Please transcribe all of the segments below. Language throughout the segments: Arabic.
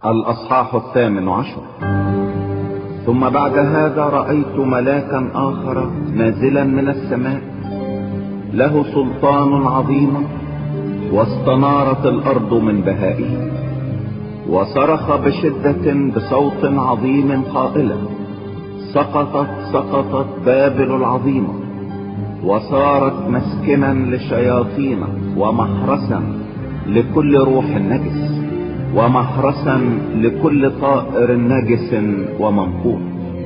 الأصحاح 18. ثم بعد هذا رأيت ملاكا آخر نازلا من السماء، له سلطان عظيم، واستنارت الأرض من بهائه، وصرخ بشدة بصوت عظيم قائلا: سقطت بابل العظيمة، وصارت مسكنا للشياطين ومحرسا لكل روح نجس، ومحرسا لكل طائر نجس ومنقوط،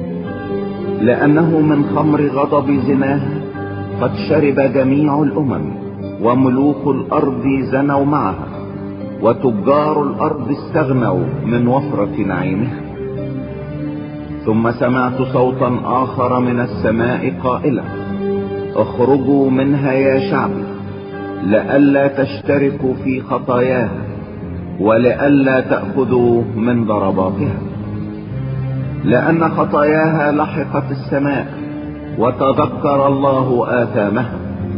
لأنه من خمر غضب زناها قد شرب جميع الأمم، وملوك الأرض زنوا معها، وتجار الأرض استغنوا من وفرة نعيمها. ثم سمعت صوتا آخر من السماء قائلا: اخرجوا منها يا شعبي، لئلا تشتركوا في خطاياها، ولئلا تأخذوا من ضرباتها، لأن خطاياها لحقت السماء، وتذكر الله آثامها.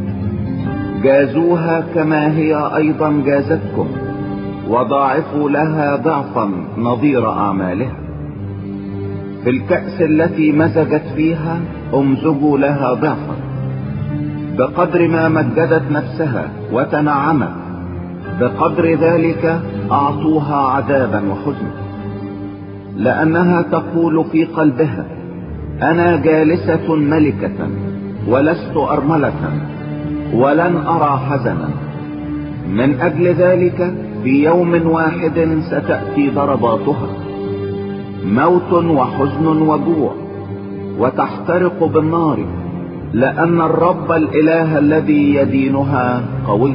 جازوها كما هي أيضا جازتكم، وضاعفوا لها ضعفا نظير أعمالها. في الكأس التي مزجت فيها امزجوا لها ضعفا، بقدر ما مجدت نفسها وتنعمت، بقدر ذلك أعطوها عذابا وحزنا، لأنها تقول في قلبها: أنا جالسة ملكة، ولست أرملة، ولن أرى حزنا. من أجل ذلك في يوم واحد ستأتي ضرباتها، موت وحزن وجوع، وتحترق بالنار، لأن الرب الإله الذي يدينها قوي.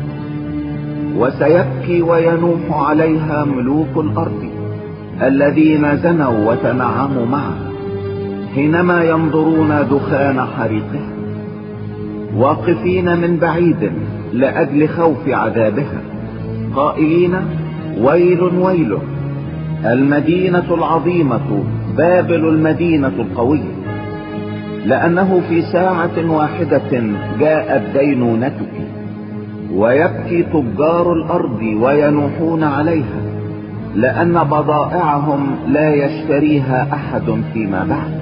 وسيبكي وينوح عليها ملوك الأرض الذين زنوا وتنعموا معه، حينما ينظرون دخان حريقها، واقفين من بعيد لأجل خوف عذابها، قائلين: ويل ويل، المدينة العظيمة بابل المدينة القوية، لأنه في ساعة واحدة جاءت دينونتك. ويبكي تجار الأرض وينوحون عليها، لأن بضائعهم لا يشتريها أحد فيما بعد،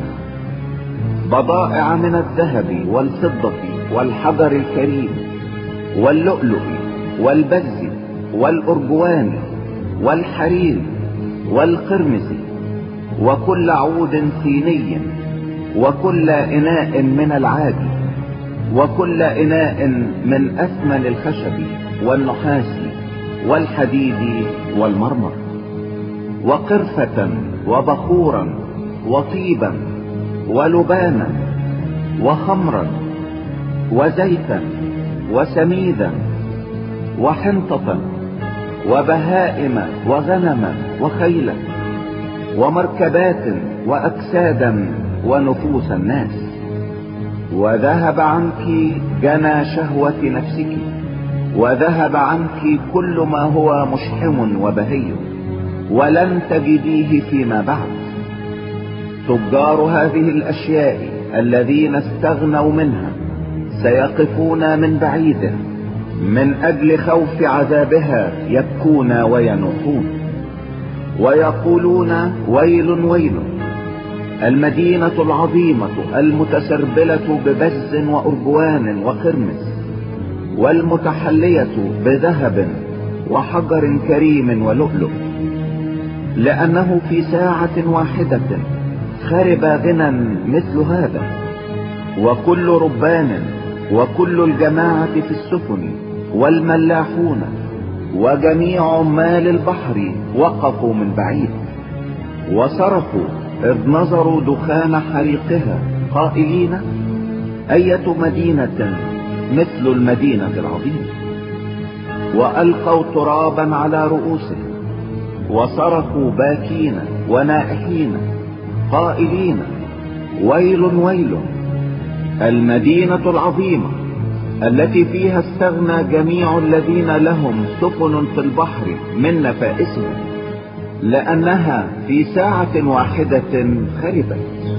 بضائع من الذهب والفضة والحجر الكريم واللؤلؤ والبز والأرجوان والحرير والقرمز، وكل عود صيني، وكل إناء من العاج، وكل إناء من أثمن الخشب والنحاس والحديد والمرمر، وقرفة وبخورا وطيبا ولبانا وخمرا وزيتا وسميدا وحنطة وبهائم وغنما وخيلا ومركبات وأجسادا ونفوس الناس. وذهب عنك جنى شهوة نفسك، وذهب عنك كل ما هو مشحم وبهي، ولن تجديه فيما بعد. تجار هذه الأشياء الذين استغنوا منها سيقفون من بعيد، من أجل خوف عذابها يبكون وينوحون، ويقولون: ويل ويل، المدينة العظيمة المتسربلة ببز وأرجوان وقرمز، والمتحلية بذهب وحجر كريم ولؤلؤ، لأنه في ساعة واحدة خرب غنى مثل هذا. وكل ربان وكل الجماعة في السفن والملاحون وجميع عمال البحر وقفوا من بعيد، وصرخوا إذ نظروا دخان حريقها، قائلين: أية مدينة مثل المدينة العظيمة. وألقوا ترابا على رؤوسهم، وصرخوا باكين ونائحين، قائلين: ويل ويل، المدينة العظيمة التي فيها استغنى جميع الذين لهم سفن في البحر من نفائسهم، لأنها في ساعة واحدة خربت.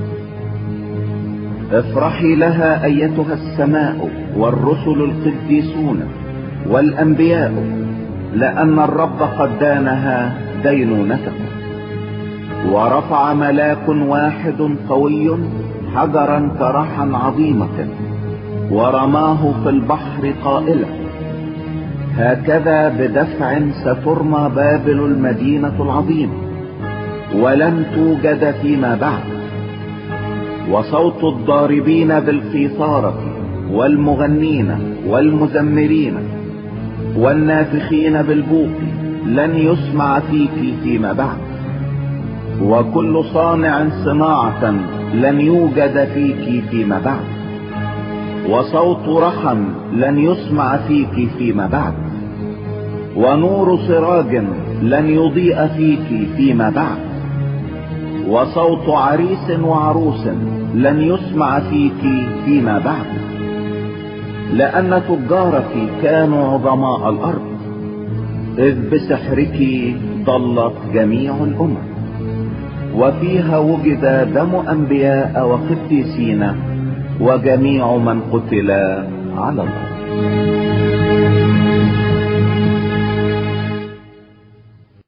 افرحي لها أيتها السماء والرسل القديسون والأنبياء، لأن الرب قد دانها دينونتكم. ورفع ملاك واحد قوي حجرا كرحا عظيمة ورماه في البحر قائلا: هكذا بدفع سترمى بابل المدينة العظيمة ولن توجد فيما بعد. وصوت الضاربين بالقيثارة والمغنين والمزمرين والنافخين بالبوق لن يسمع فيك فيما بعد. وكل صانع صناعة لن يوجد فيك فيما بعد. وصوت رحم لن يسمع فيك فيما بعد. ونور سراج لن يضيء فيك فيما بعد. وصوت عريس وعروس لن يسمع فيك فيما بعد. لأن تجارك كانوا عظماء الأرض، إذ بسحرك ضلت جميع الأمم، وفيها وجد دم أنبياء وقديسين وجميع من قتل على الأرض.